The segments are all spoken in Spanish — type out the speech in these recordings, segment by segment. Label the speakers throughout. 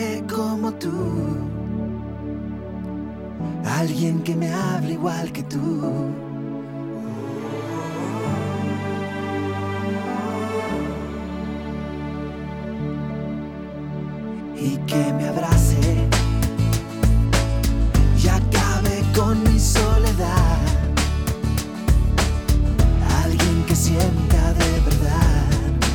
Speaker 1: suave como tú, alguien que me hable igual que tú. Y que me abrace y acabe con mi soledad, alguien que sienta de verdad.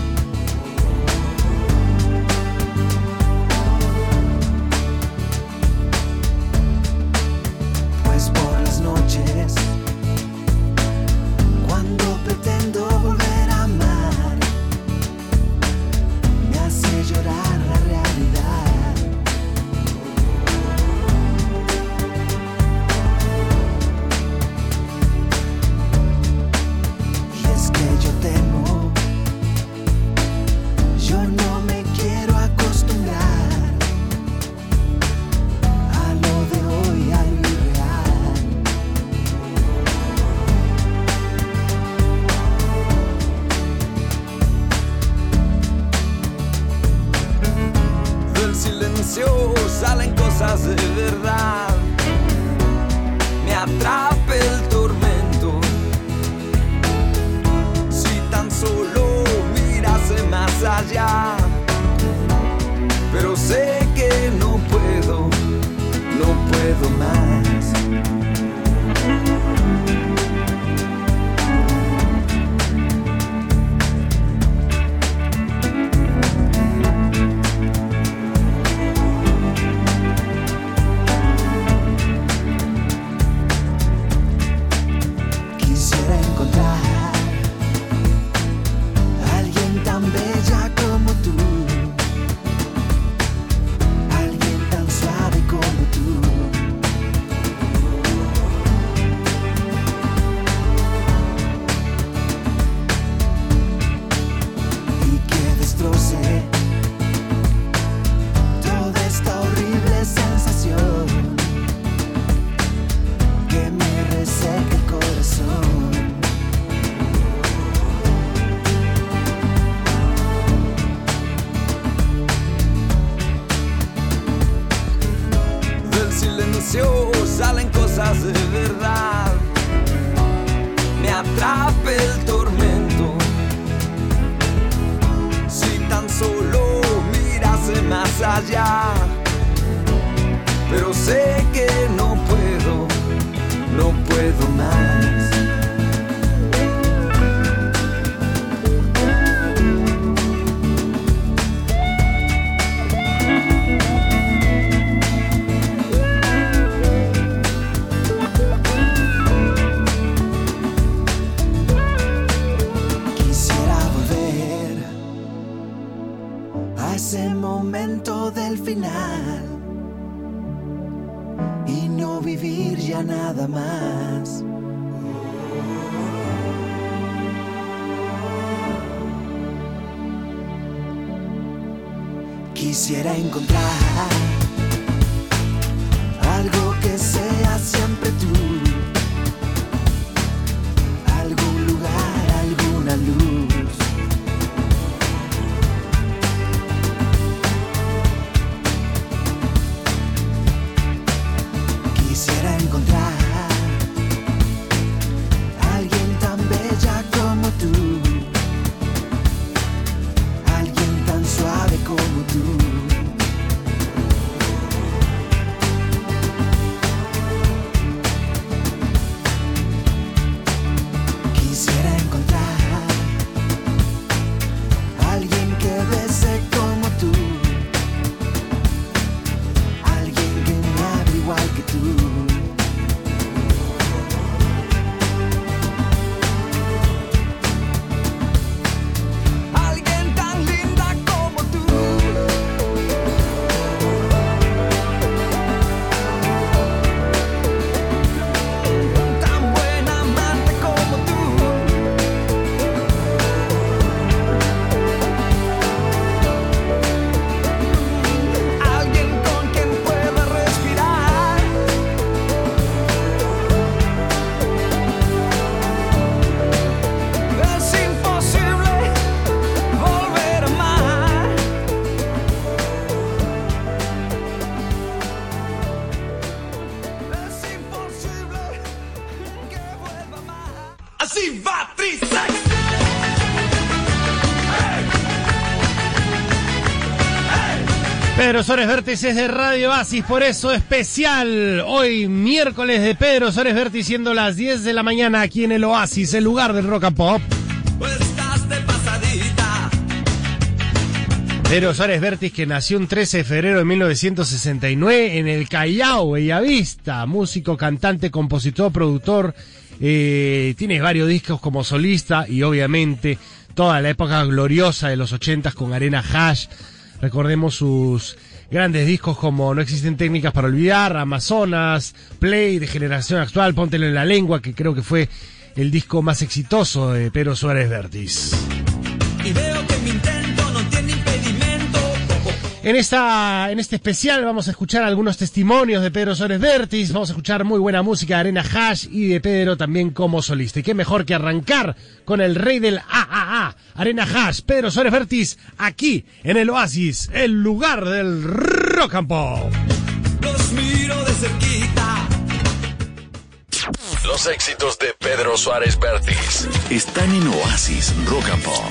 Speaker 1: Pues por las noches, cuando pretendo volver a amar, me hace llorar la realidad. Y es que yo temo, yo no me quiero acostumbrar a lo de hoy, a lo irreal.
Speaker 2: Del silencio salen cosas de verdad. Me atrapa el tormento. Si tan solo mirase más allá. Pero sé que no puedo más.
Speaker 1: Quisiera encontrar a alguien tan bella como tú, alguien tan suave como tú, y que destroce toda esta horrible sensación que me reseca el corazón.
Speaker 2: Del silencio salen cosas de verdad. Me atrapa el tormento. Si tan solo mirase más allá. Pero sé que no puedo más.
Speaker 1: Quisiera volver a ese momento del final y no vivir ya nada más. Quisiera encontrar algo que sea siempre tú, algún lugar, alguna luz. Quisiera encontrar a alguien tan bella como tú, alguien tan suave como tú.
Speaker 3: Pedro Suárez Vértiz es de Radio Oasis, por eso especial. Hoy miércoles de Pedro Suárez Vértiz, siendo las 10 de la mañana aquí en el Oasis, el lugar del rock and pop.
Speaker 2: Estás de pasadita.
Speaker 3: Pedro Suárez Vértiz, que nació un 13 de febrero de 1969 en el Callao, Bellavista. Músico, cantante, compositor, productor. Tiene varios discos como solista y obviamente toda la época gloriosa de los 80s con Arena Hash. Recordemos sus grandes discos como No existen técnicas para olvidar, Amazonas, Play, de Generación Actual, Póntelo en la lengua, que creo que fue el disco más exitoso de Pedro Suárez Vértiz.
Speaker 2: Y veo que mi intento no tiene impedimento.
Speaker 3: En este especial vamos a escuchar algunos testimonios de Pedro Suárez Vértiz, vamos a escuchar muy buena música de Arena Hash y de Pedro también como solista. Y qué mejor que arrancar con el rey del AAA, Arena Hash, Pedro Suárez Vértiz, aquí en el Oasis, el lugar del rock and pop.
Speaker 2: Los miro de cerquita.
Speaker 4: Los éxitos de Pedro Suárez Vértiz están en Oasis Rock and Pop.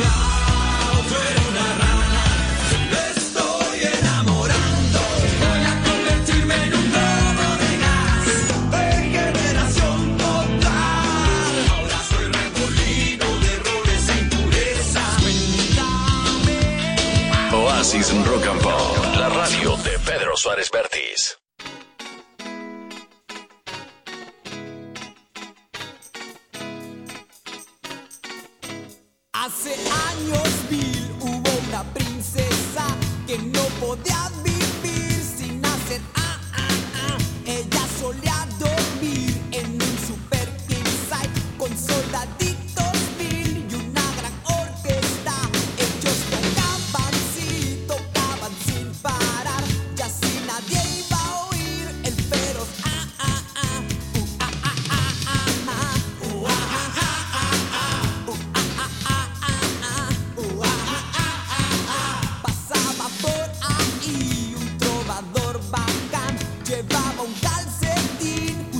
Speaker 4: Oasis Rock and Pop, la radio de Pedro Suárez Vértiz.
Speaker 5: Hace años hubo una princesa que no podía vivir sin hacer Ella solía dormir en un super king size con soldaditos mil y una gran orquesta. Ellos tocaban sin parar, y así nadie iba a oír el feroz Pasaba por ahí un trovador bacán, llevaba un calcetín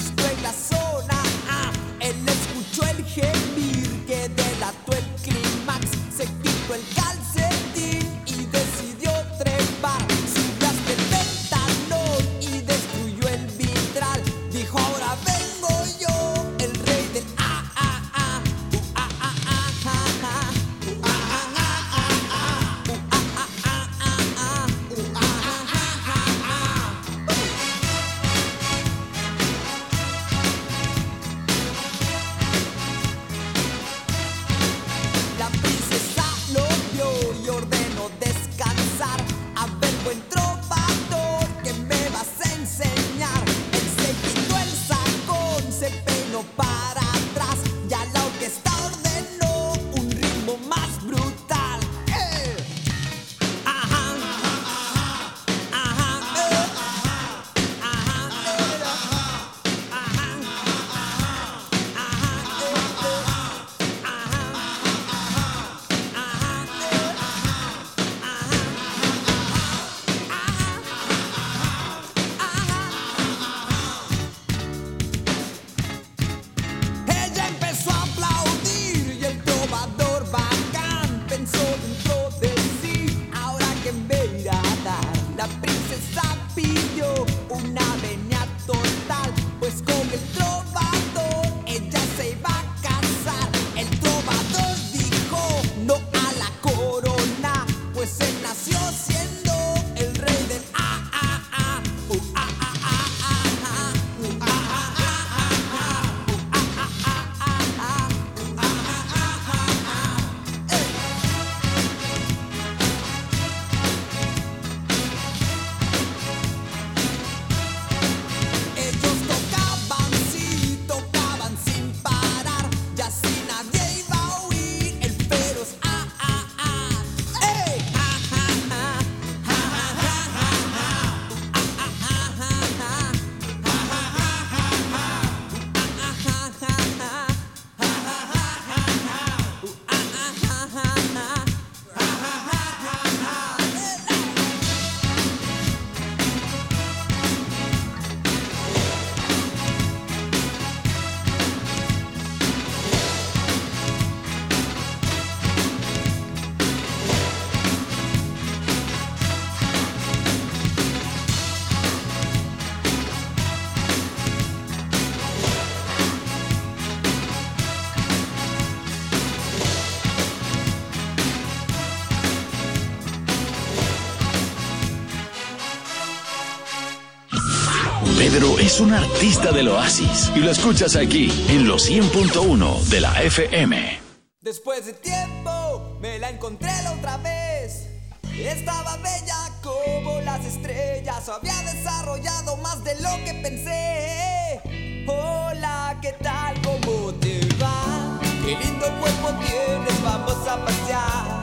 Speaker 4: Pedro es un artista del oasis y lo escuchas aquí en los 100.1 de la FM.
Speaker 5: Después de tiempo me la encontré la otra vez. Estaba bella como las estrellas, había desarrollado más de lo que pensé. Hola, ¿qué tal? ¿Cómo te va? Qué lindo cuerpo tienes, vamos a pasear.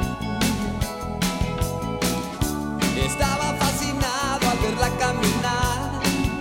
Speaker 5: Estaba fascinado al verla caminar.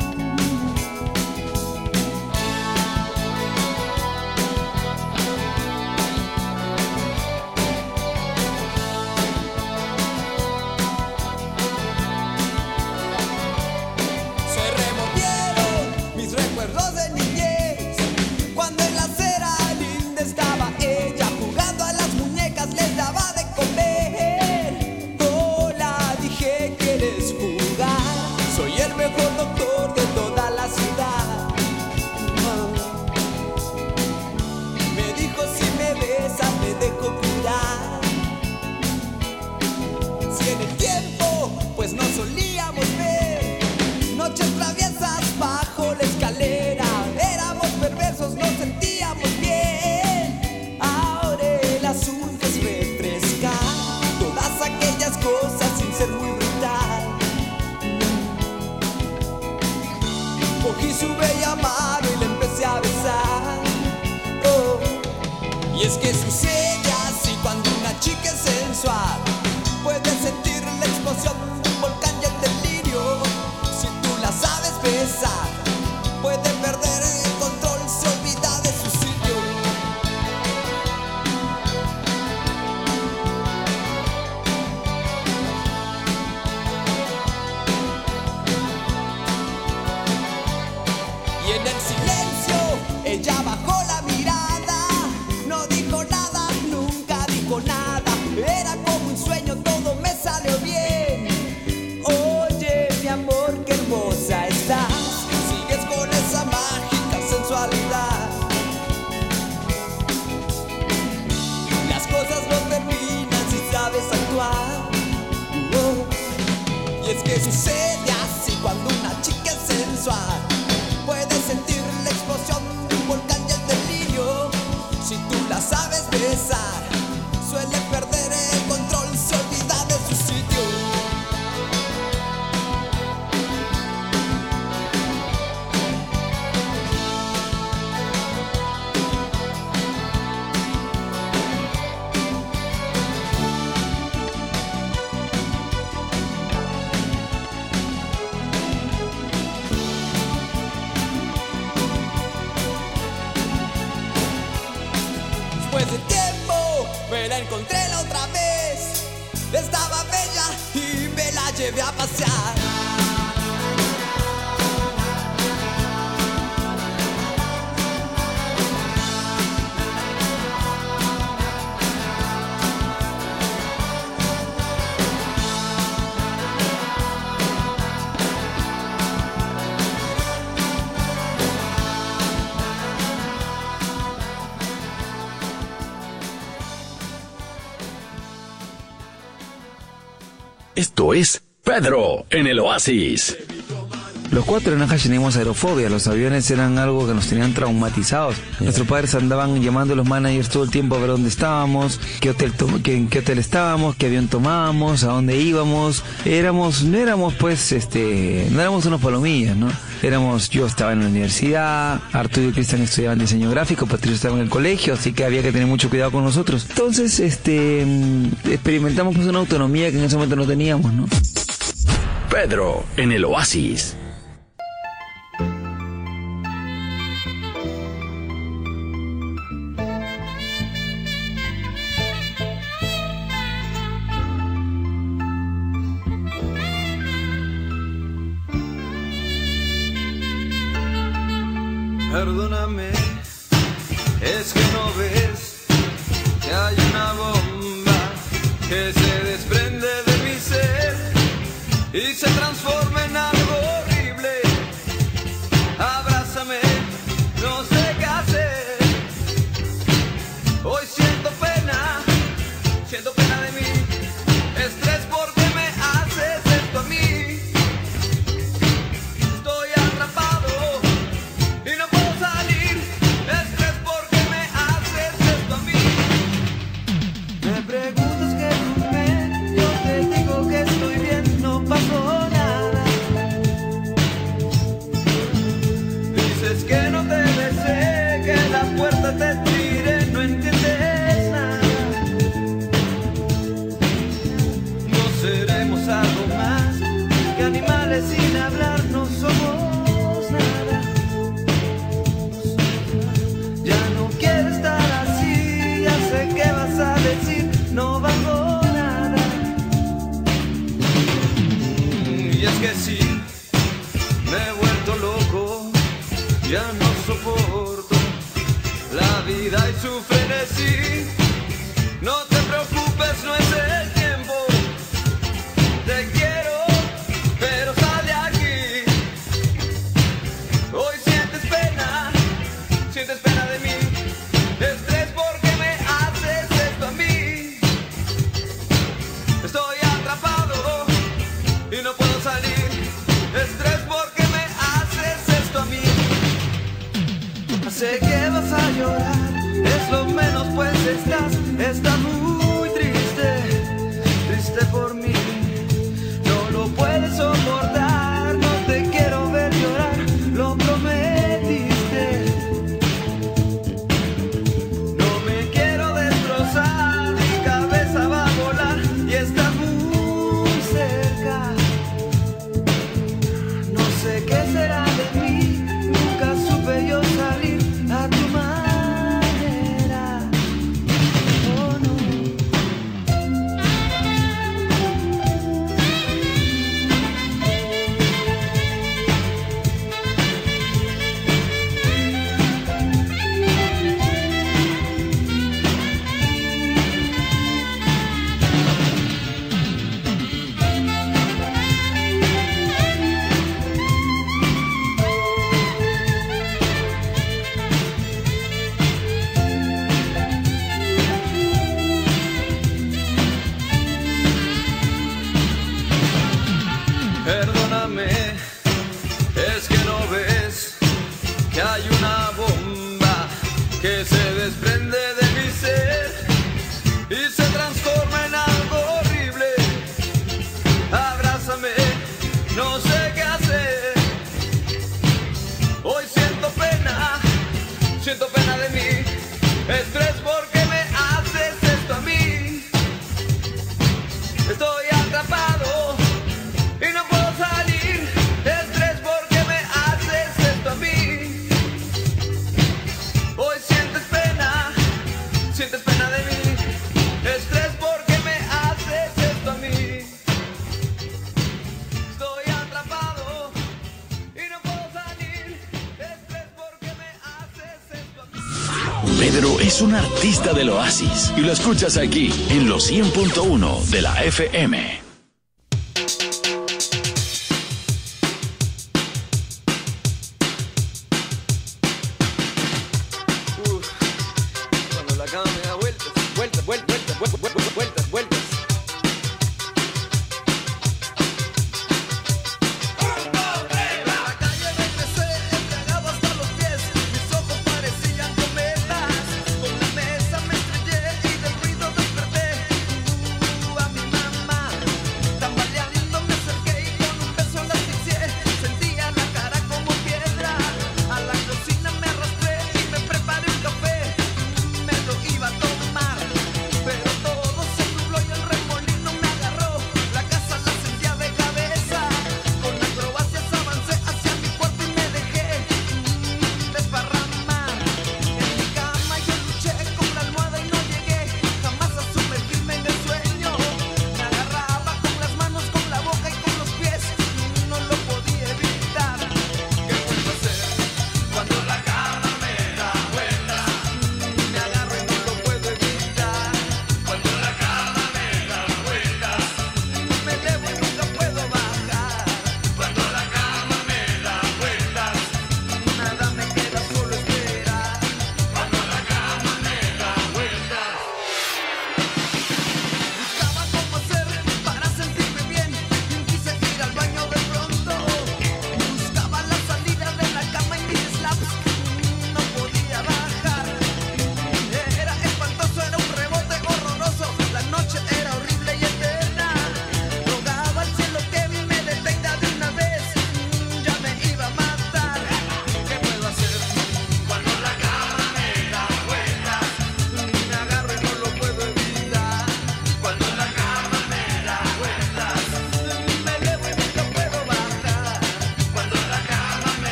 Speaker 4: Esto es Pedro en el Oasis.
Speaker 6: Los 4 en Najash teníamos aerofobia, los aviones eran algo que nos tenían traumatizados. Nuestros padres andaban llamando a los managers todo el tiempo a ver dónde estábamos, en qué hotel estábamos, qué avión tomábamos, a dónde íbamos. No éramos unos palomillas, ¿no? Yo estaba en la universidad, Arturo y Cristian estudiaban diseño gráfico, Patricio estaba en el colegio, así que había que tener mucho cuidado con nosotros. Entonces, experimentamos pues una autonomía que en ese momento no teníamos, ¿no?
Speaker 4: Pedro en el Oasis.
Speaker 7: Perdóname, es que no ves que hay una bomba que se desprende de mi ser y se transforma en algo horrible. Abrázame, no sé qué hacer. Hoy siento pena de mí, estrés porque me haces esto a mí. Estoy vale sin hablar, no somos nada. Ya no quiero estar así, ya sé qué vas a decir, no valgo nada. Y es que sí, me he vuelto loco, ya no soporto la vida y su frenesí. No te preocupes, no es el tiempo. Te quiero, pero sal de aquí. Hoy sientes pena de mí. Estrés porque me haces esto a mí. Estoy atrapado y no puedo salir. Estrés porque me haces esto a mí. Sé que vas a llorar, es lo menos pues estás muy triste por mí. No lo puedes soportar, no te quiero ver llorar, lo prometiste. No me quiero destrozar, mi cabeza va a volar y estás muy cerca. No sé qué será de mí, nunca supe yo salir a tu manera. Oh no. Perdóname, es que no ves que hay una bomba que se desprende de mi ser y se transforma en algo horrible. Abrázame, no sé qué hacer. Hoy siento pena de mí. Estrés porque me haces esto a mí. Estoy atrapado y no puedo salir. Estrés porque me haces esto a mí. Hoy sientes pena de mí. Estrés porque me haces esto a mí. Estoy atrapado y no puedo salir. Estrés porque me haces esto a mí.
Speaker 4: Pedro es un artista del oasis y lo escuchas aquí en los 100.1 de la FM.
Speaker 7: Cuando la cama me da vueltas. En la calle me empecé, embriagado hasta los pies. Mis ojos parecían cometas. Con la mesa me estrellé y del ruido desperté. A mi mamá.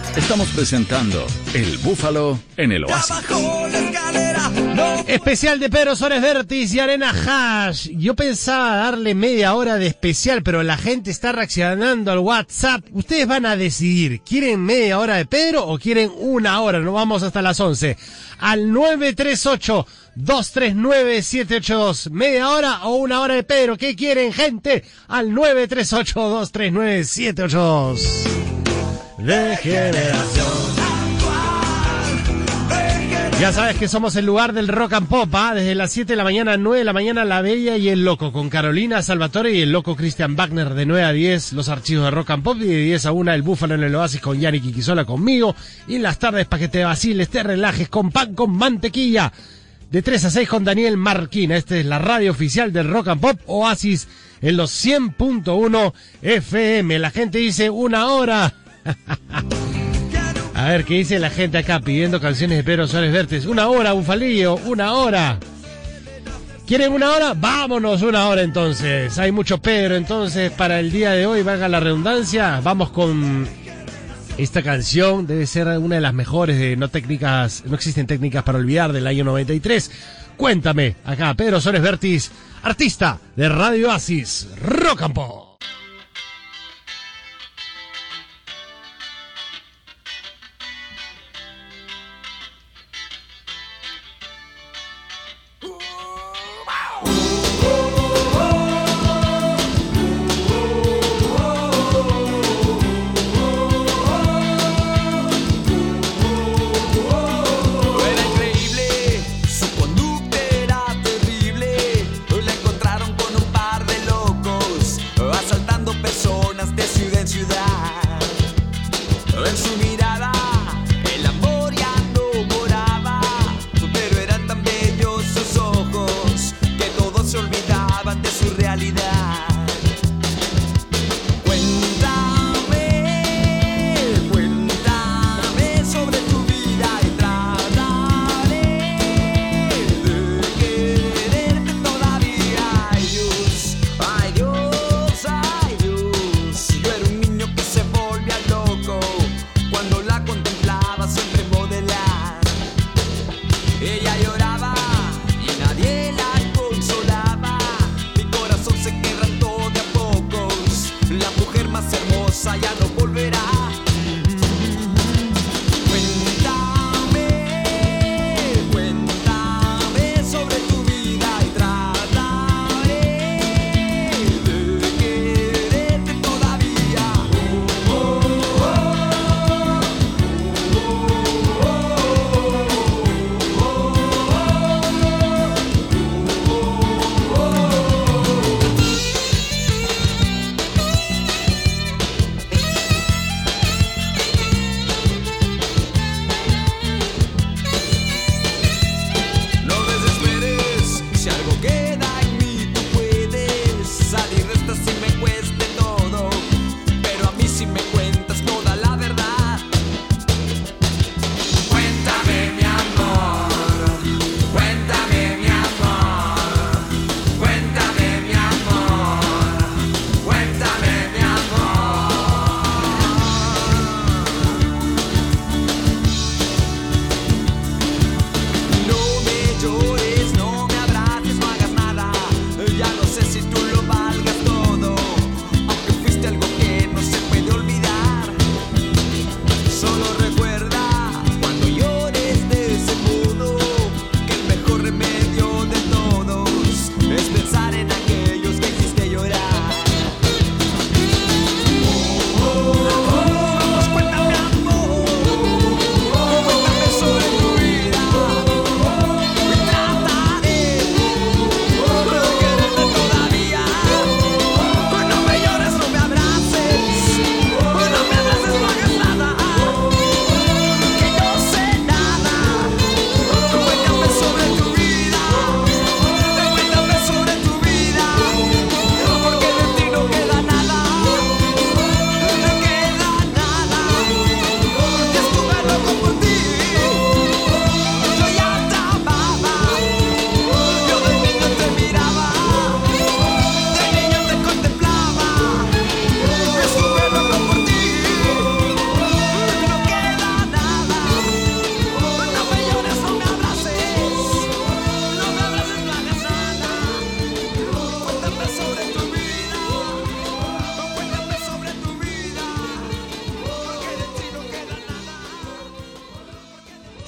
Speaker 4: Estamos presentando El Búfalo en el Oasis.
Speaker 2: Abajo la escalera, no.
Speaker 3: Especial de Pedro Suárez Vértiz y Arena Hash. Yo pensaba darle media hora de especial, pero la gente está reaccionando al WhatsApp. Ustedes van a decidir, ¿quieren media hora de Pedro o quieren una hora? Nos vamos hasta las 11. Al 938-239-782. ¿Media hora o una hora de Pedro? ¿Qué quieren, gente? Al 938-239-782. De generación. Ya sabes que somos el lugar del rock and pop, ¿ah? Desde las 7 de la mañana a 9 de la mañana, La Bella y el Loco, con Carolina Salvatore y el Loco Christian Wagner, de 9 a 10, los archivos de rock and pop, y de 10 a 1, el Búfalo en el Oasis con Yannick Quiquisola conmigo, y en las tardes para que te vaciles, te relajes con pan con mantequilla, de 3 a 6 con Daniel Marquina. Esta es la radio oficial del rock and pop, Oasis, en los 100.1 FM. La gente dice una hora. A ver, ¿qué dice la gente acá pidiendo canciones de Pedro Suárez Vértiz? Una hora, Bufalillo, una hora. ¿Quieren una hora? Vámonos una hora entonces. Hay mucho Pedro, entonces para el día de hoy, valga la redundancia, vamos con esta canción. Debe ser una de las mejores de No Existen Técnicas para Olvidar, del año 93. Cuéntame, acá Pedro Suárez Vértiz, artista de Radio Oasis, Rock and Pop.
Speaker 5: La encontraron con un par de locos.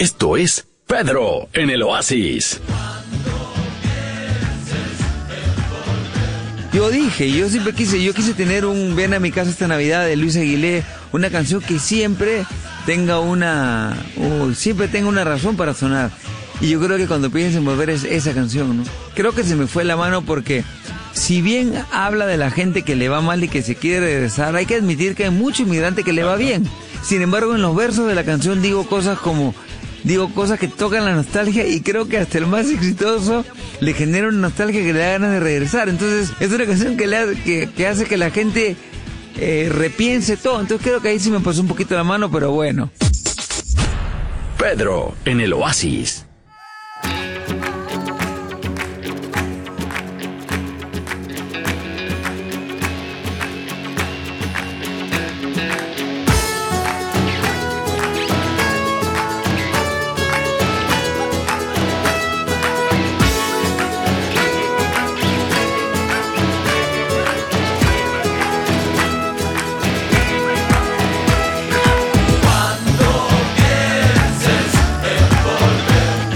Speaker 4: Esto es Pedro en el Oasis.
Speaker 6: Yo quise tener un Ven a mi casa esta Navidad de Luis Aguilé, una canción que siempre tenga una razón para sonar. Y yo creo que cuando pienso en volver es esa canción, ¿no? Creo que se me fue la mano porque si bien habla de la gente que le va mal y que se quiere regresar, hay que admitir que hay mucho inmigrante que le va bien. Sin embargo, en los versos de la canción digo cosas que tocan la nostalgia y creo que hasta el más exitoso le genera una nostalgia que le da ganas de regresar. Entonces es una canción que hace que la gente repiense todo. Entonces creo que ahí sí me pasó un poquito la mano, pero bueno.
Speaker 4: Pedro en el Oasis.
Speaker 2: Cuando pienses en volver,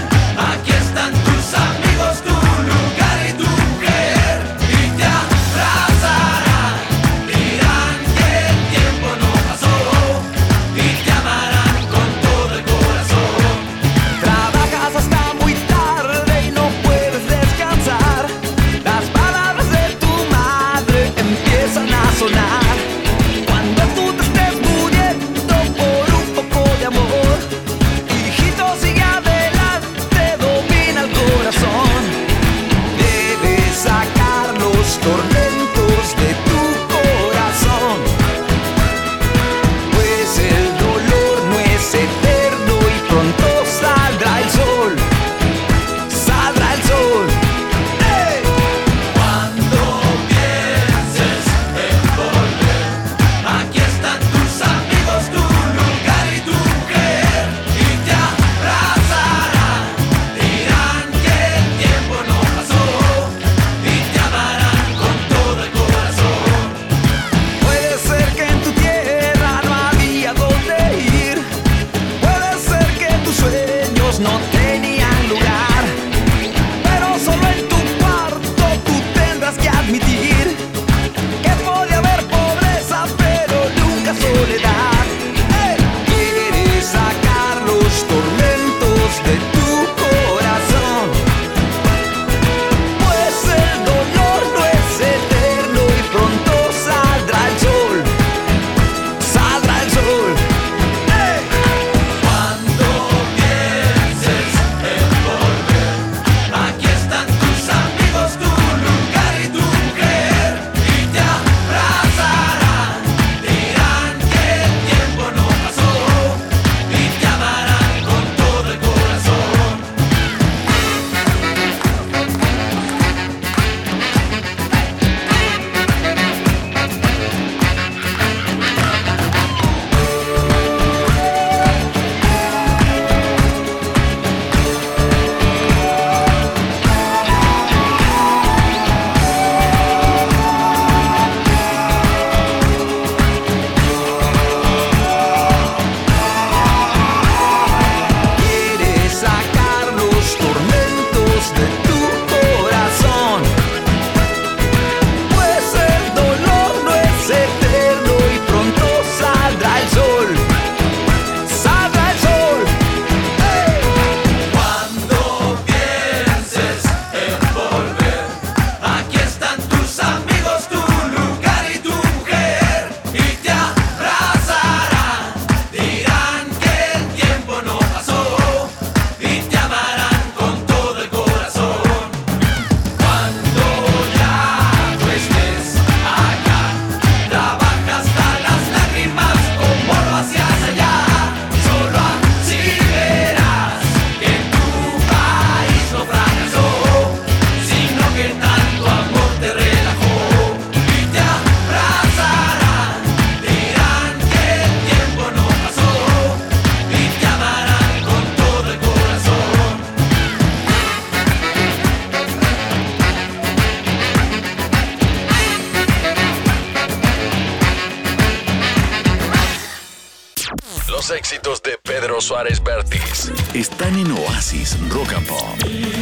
Speaker 4: Los éxitos de Pedro Suárez Vértiz están en Oasis Rock and Pop.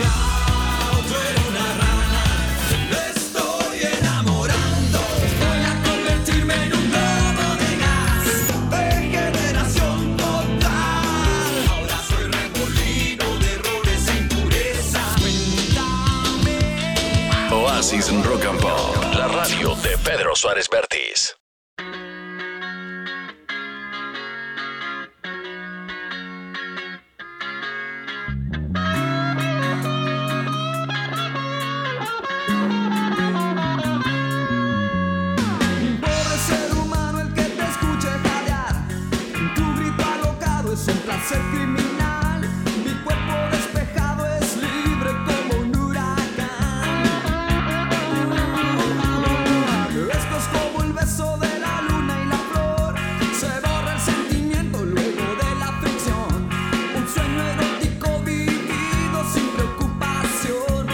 Speaker 4: Oasis Rock and Pop, la radio de Pedro Suárez Vértiz.
Speaker 5: Pobre ser humano el que te escuche jadear. Tu grito alocado es un placer criminal. Mi cuerpo despejado es libre como un huracán. Esto es como el beso de la luna y la flor. Se borra el sentimiento luego de la fricción. Un sueño erótico vivido sin preocupación.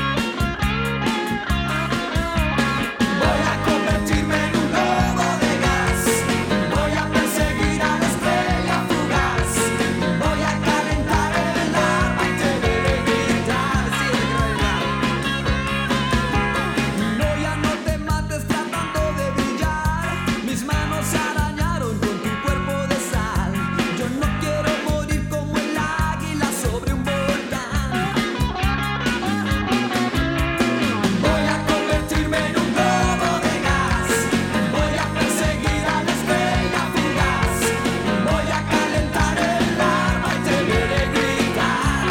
Speaker 5: Voy a convertirme en un globo de gas. Voy a perseguir a la estrella fugaz. Voy a calentar el alma y te veré gritar. Sí, de verdad. No, ya no te mates tratando de brillar. Mis manos se arañaron con tu cuerpo de sal. Yo no quiero morir como el águila sobre un volcán. Voy a convertirme en un globo de gas. Voy a perseguir a la estrella fugaz. Voy a calentar el alma y te veré gritar.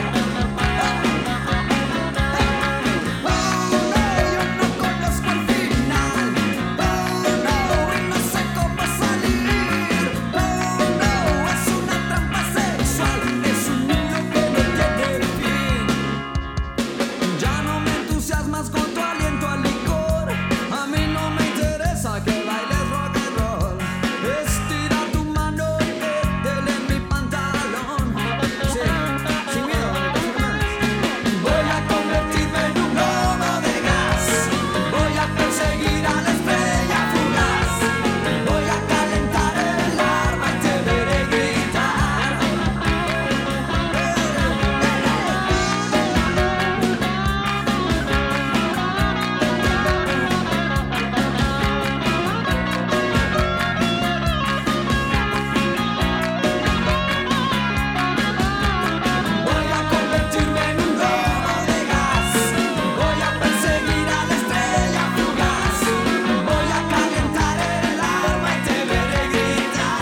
Speaker 5: Oh no, yo no conozco el final. Oh no, y no sé cómo salir. Oh no, es una trampa sexual. Es un nido que no tiene fin. Ya no me entusiasmas con tu aliento al licor. A mí no me interesa que bailes rock and roll. Estira tu mano y métele en mi pantalón. Sí, sin miedo, no te más. Voy a convertirme en un globo de gas. Voy a perseguir a la estrella fugaz. Voy a calentar el arma y te veré gritar. Voy a convertirme en un globo de gas. Voy a perseguir a la estrella fugaz. Voy a calentar el alma y te veré gritar.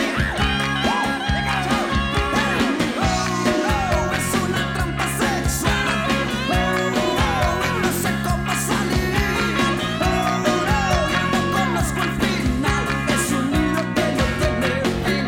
Speaker 5: Oh no, es una trampa sexual. Oh no, y no sé cómo salir. Oh no, yo no conozco el final. Es un nido que no tiene fin.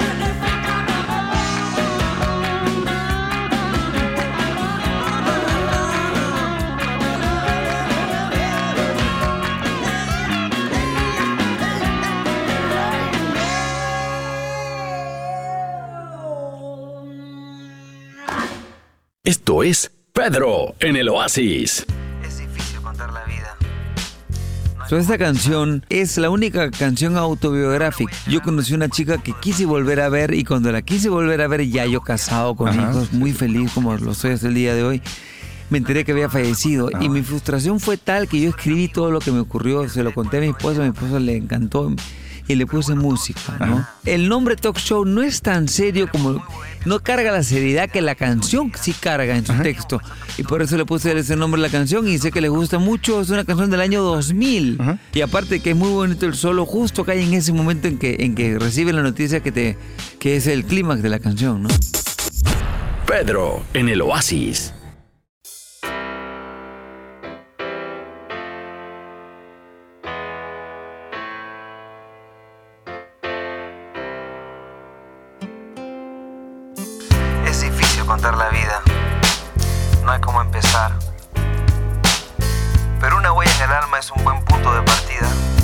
Speaker 4: Esto es Pedro en el Oasis.
Speaker 6: Es difícil contar la vida. Esta canción es la única canción autobiográfica. Yo conocí una chica que quise volver a ver y cuando la quise volver a ver, ya yo casado con hijos, muy feliz como lo soy hasta el día de hoy, me enteré que había fallecido y mi frustración fue tal que yo escribí todo lo que me ocurrió, se lo conté a mi esposa le encantó y le puse música, ¿no? El nombre Talk Show no es tan serio como... No carga la seriedad que la canción sí carga en su texto. Y por eso le puse ese nombre a la canción y sé que les gusta mucho. Es una canción del año 2000. Y aparte que es muy bonito el solo justo que hay en ese momento en que recibe la noticia que es el clímax de la canción, ¿no?
Speaker 4: Pedro en el Oasis.
Speaker 6: Es difícil contar la vida, no hay cómo empezar. Pero una huella en el alma es un buen punto de partida.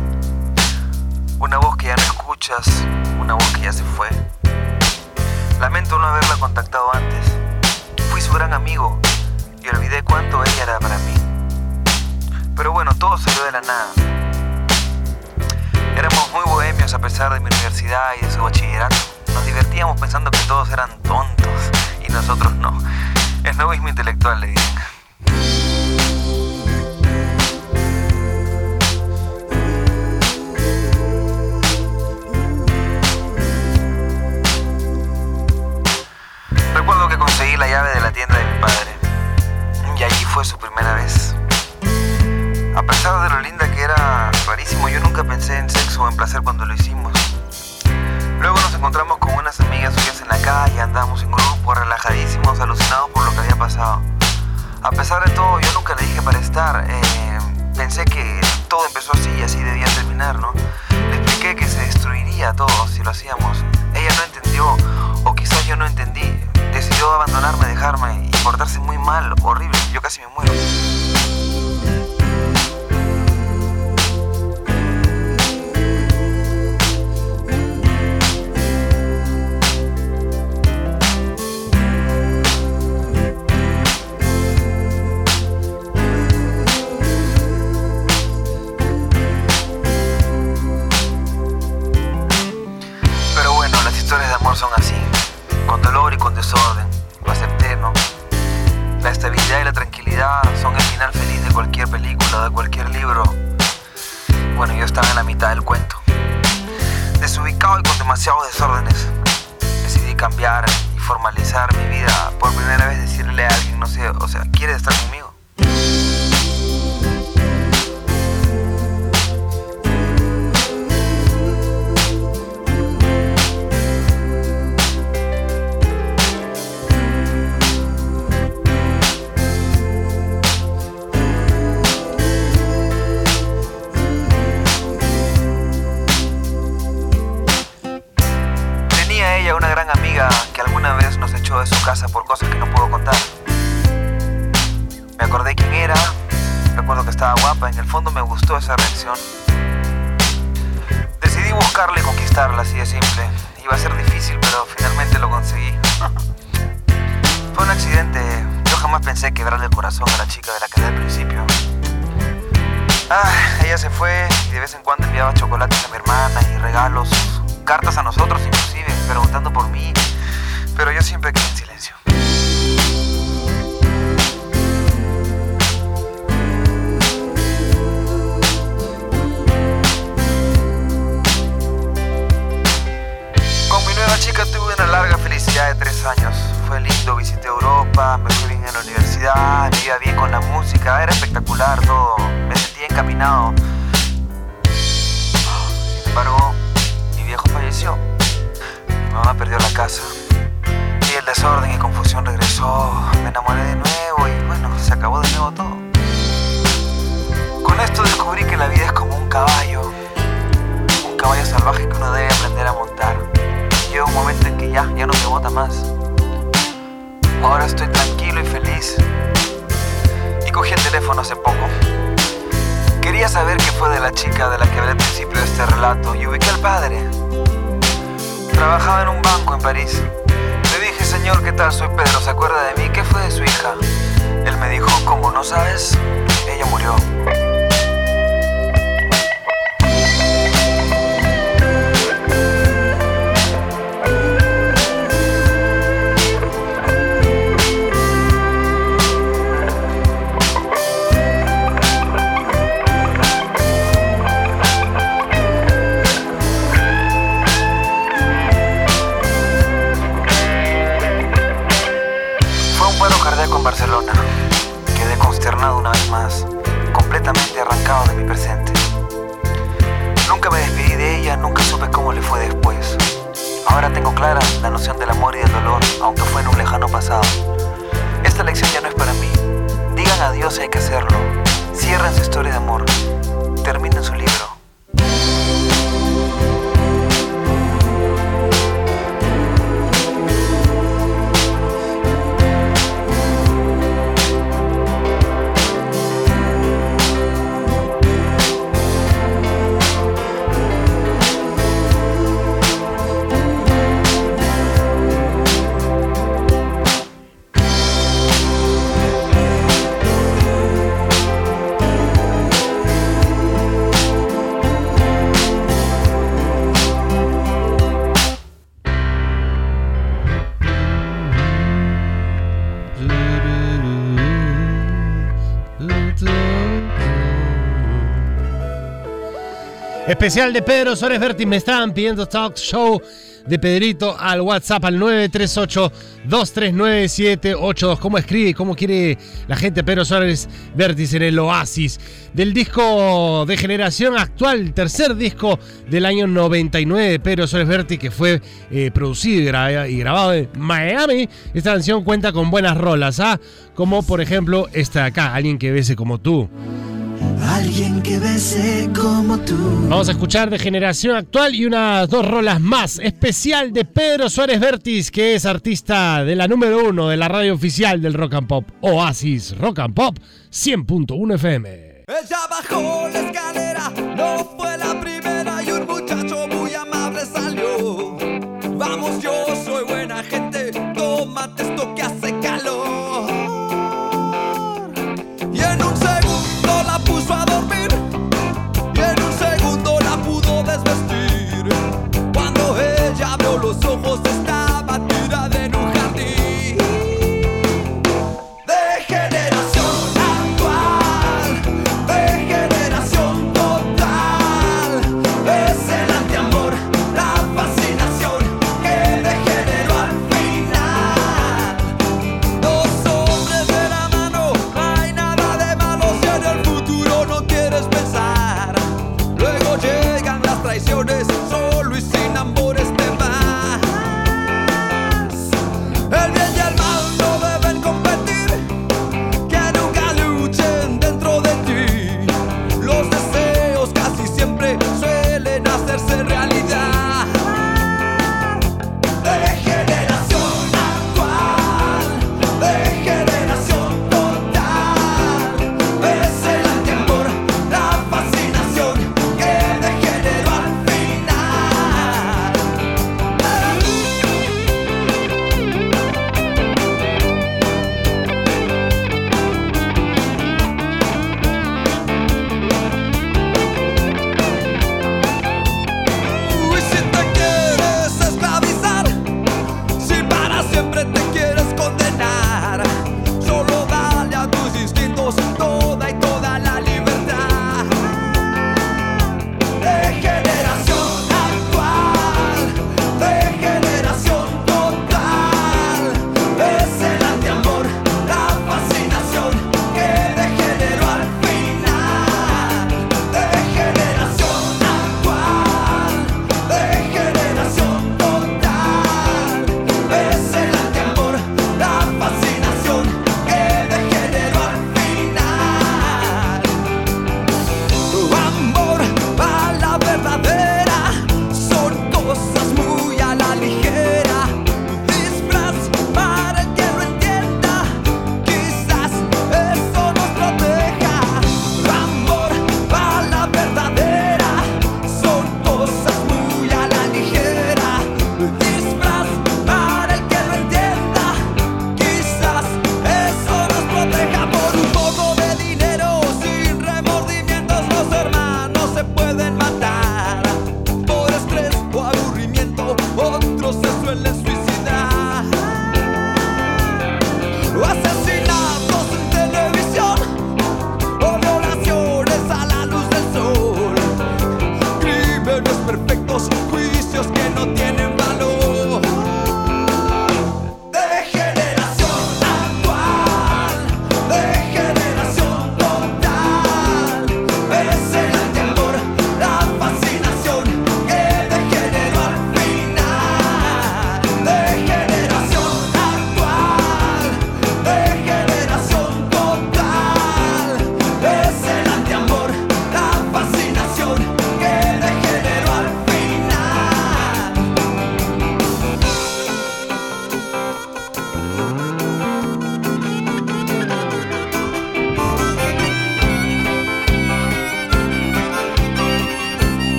Speaker 6: Una voz que ya no escuchas, una voz que ya se fue. Lamento no haberla contactado antes. Fui su gran amigo y olvidé cuánto ella era para mí. Pero bueno, todo salió de la nada. Éramos muy bohemios a pesar de mi universidad y de su bachillerato. nos divertíamos pensando que todos eran tontos y nosotros no. Es novismo intelectual, le dicen. Recuerdo que conseguí la llave de la tienda de mi padre y allí fue su primera vez. A pesar de lo linda que era, rarísimo, yo nunca pensé en sexo o en placer cuando lo hicimos. Luego nos encontramos con unas amigas suyas en la calle, andábamos en grupo, relajadísimos, alucinados por lo que había pasado. A pesar de todo, yo nunca le dije para estar. Pensé que todo empezó así y así debía terminar, ¿no? Le expliqué que se destruiría todo si lo hacíamos. Ella no entendió, o quizás yo no entendí. Decidió abandonarme, dejarme y portarse muy mal, horrible. Yo casi me muero. Son así, con dolor y con desorden. Lo acepté, ¿no? La estabilidad y la tranquilidad son el final feliz de cualquier película, de cualquier libro. Bueno, yo estaba en la mitad del cuento, desubicado y con demasiados desórdenes. Decidí cambiar y formalizar mi vida. Por primera vez decirle a alguien, no sé, o sea, ¿quieres estar conmigo? Una gran amiga que alguna vez nos echó de su casa por cosas que no puedo contar. Me acordé quién era, recuerdo que estaba guapa, en el fondo me gustó esa reacción. Decidí buscarla y conquistarla, así de simple. Iba a ser difícil, pero finalmente lo conseguí. Fue un accidente, yo jamás pensé quebrarle el corazón a la chica de la que al principio. Ella se fue y de vez en cuando enviaba chocolates a mi hermana y regalos, cartas a nosotros inclusive, preguntando por mí, pero yo siempre quedé en silencio. Con mi nueva chica tuve una larga felicidad de 3 años. Fue lindo, visité Europa, me fui bien en la universidad, me iba bien con la música, era espectacular todo, me sentía encaminado. Sin embargo, mi viejo falleció. Mi mamá perdió la casa y el desorden y confusión regresó. Me enamoré de nuevo y bueno, se acabó de nuevo todo. Con esto descubrí que la vida es como un caballo salvaje que uno debe aprender a montar. Llega un momento en que ya no me bota más. Ahora estoy tranquilo y feliz. Y cogí el teléfono hace poco. Quería saber qué fue de la chica de la que hablé al principio de este relato y ubiqué al padre. Trabajaba en un banco en París. Le dije, señor, ¿qué tal? Soy Pedro, ¿se acuerda de mí? ¿Qué fue de su hija? Él me dijo, ¿cómo no sabes? Ella murió. En Barcelona. Quedé consternado una vez más, completamente arrancado de mi presente. Nunca me despedí de ella, nunca supe cómo le fue después. Ahora tengo clara la noción del amor y del dolor, aunque fue en un lejano pasado. Esta lección ya no es para mí. Digan adiós si hay que hacerlo. Cierren su historia de amor. Terminen su libro.
Speaker 3: Especial de Pedro Suárez Vértiz. Me estaban pidiendo talk show de Pedrito al WhatsApp al 938-239-782. ¿Cómo escribe y cómo quiere la gente Pedro Suárez Vértiz en el Oasis? Del disco de generación actual, tercer disco del año 99 de Pedro Suárez Vértiz, que fue producido y grabado en Miami. Esta canción cuenta con buenas rolas, como por ejemplo esta de acá, Alguien que bese como tú.
Speaker 1: Alguien que bese como tú.
Speaker 3: Vamos a escuchar de generación actual y unas 2 rolas más. Especial de Pedro Suárez Vértiz, que es artista de la número 1 de la radio oficial del Rock and Pop, Oasis Rock and Pop 100.1 FM.
Speaker 5: Ella bajó la escalera, no fue la primera y un muchacho muy amable salió. Vamos, yo soy buena gente, tómate esto que hace calor. Y en un segundo la puso a dormir, y en un segundo la pudo desvestir. Cuando ella abrió los ojos estaba tirada en un jardín. De generación actual, de generación total, es el antiamor, la fascinación que degeneró al final. Dos hombres de la mano, no hay nada de malo si en el futuro no quieres pensar. Luego llegan las traiciones, solo y sin amores te vas. El bien y el mal no deben competir, que nunca luchen dentro de ti. Los deseos casi siempre suelen hacerse realidad. De generación actual, de generación total, es el antiamor, la fascinación que degeneró al final.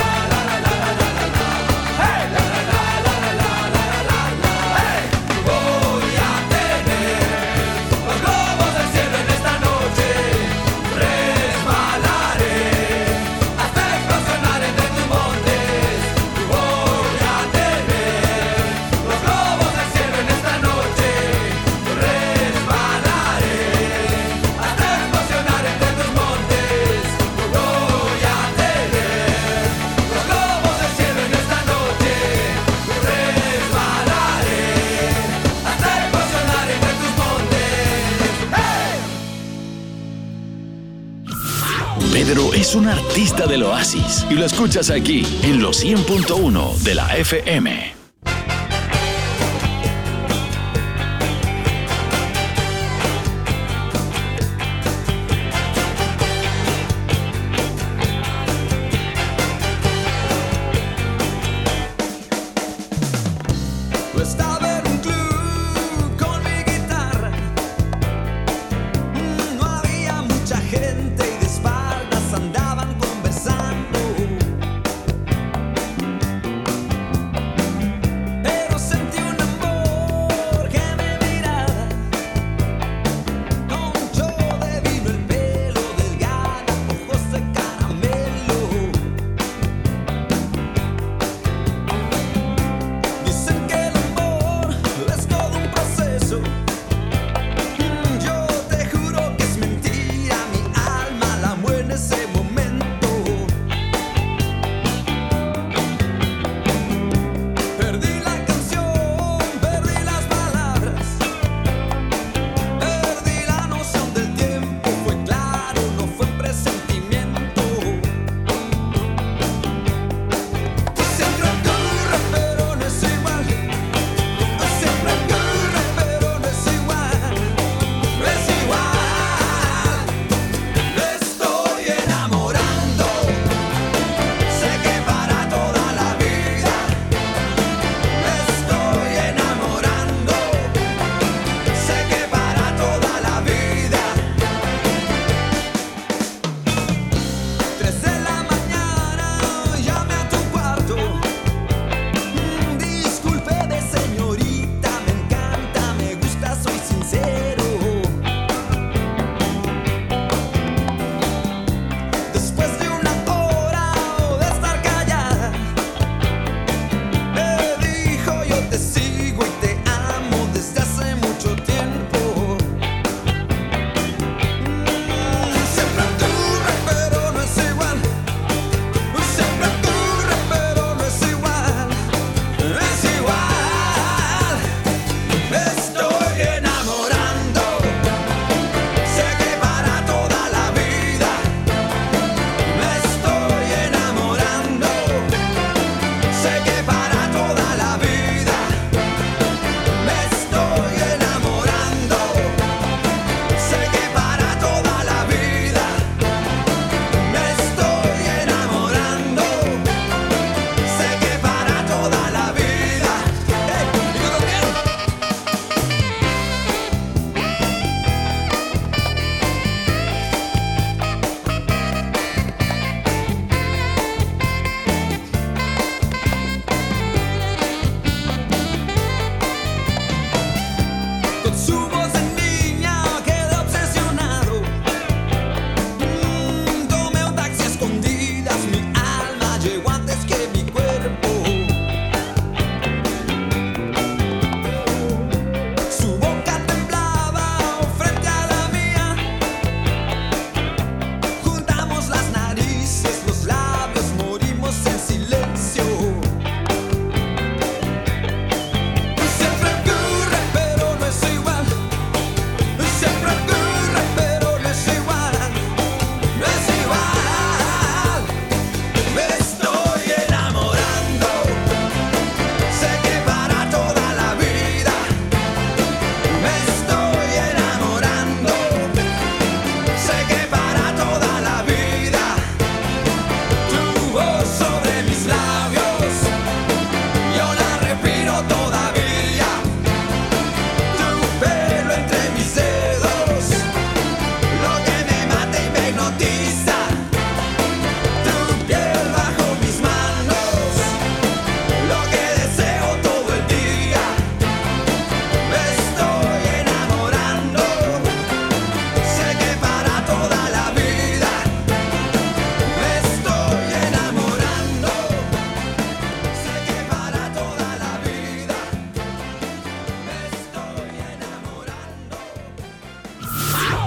Speaker 4: Pedro es un artista del oasis y lo escuchas aquí en los 100.1 de la FM.
Speaker 5: Estaba en un club con mi guitarra. No había mucha gente y de espaldas andaban conversando.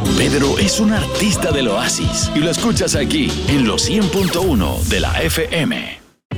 Speaker 4: Pedro es un artista del oasis y lo escuchas aquí en los 100.1 de la FM.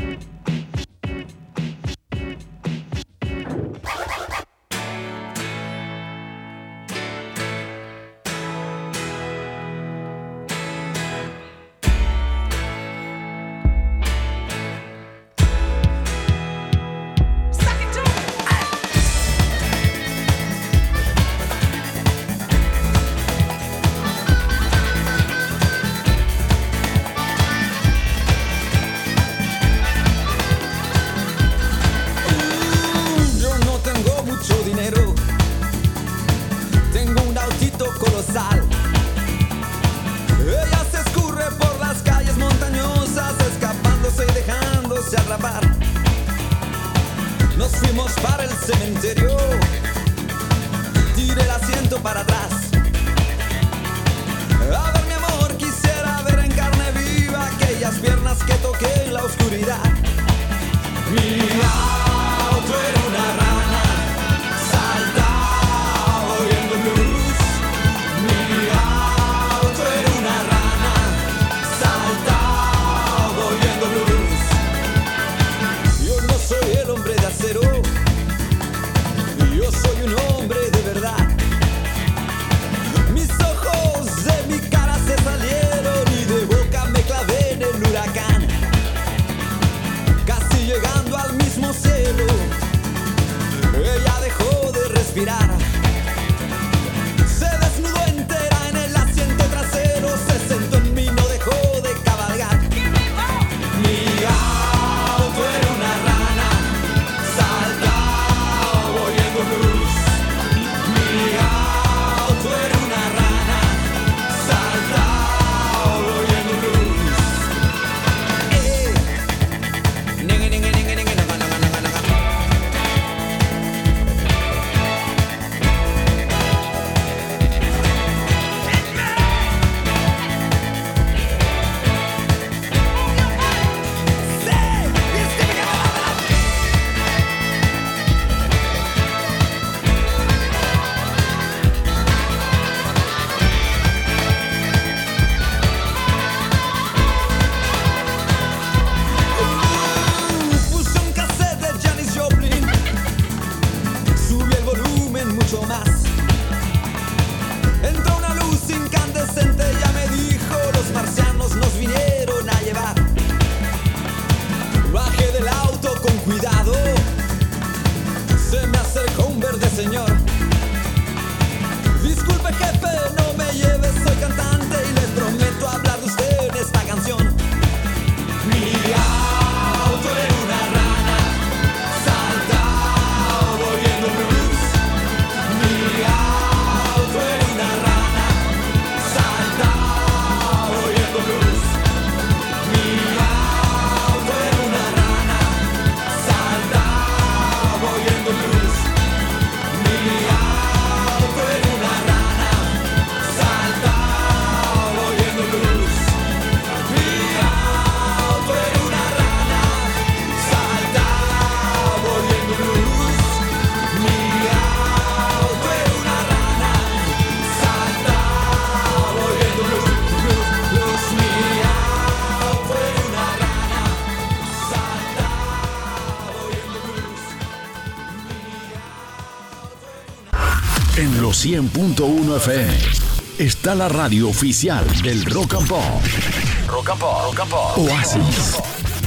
Speaker 4: En los 100.1 FM está la radio oficial del Rock and Pop. Rock and Pop, Rock and Pop. Oasis.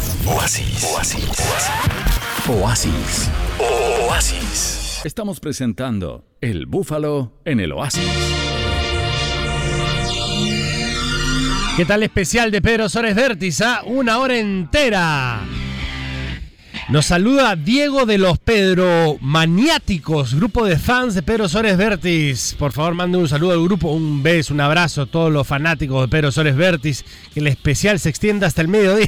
Speaker 4: Oasis. Oasis. Oasis. Oasis. Estamos presentando El Búfalo en el Oasis.
Speaker 3: ¿Qué tal especial de Pedro Suárez Vértiz? Una hora entera. Nos saluda Diego de los Pedro Maniáticos, grupo de fans de Pedro Suárez Vértiz. Por favor, mande un saludo al grupo, un beso, un abrazo a todos los fanáticos de Pedro Suárez Vértiz. Que el especial se extienda hasta el mediodía.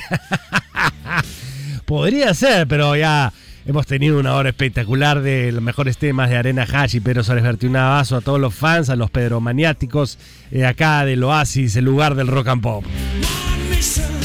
Speaker 3: Podría ser, pero ya hemos tenido una hora espectacular de los mejores temas de Arena Hash y Pedro Suárez Vértiz. Un abrazo a todos los fans, a los Pedro Maniáticos, acá del Oasis, el lugar del rock and pop.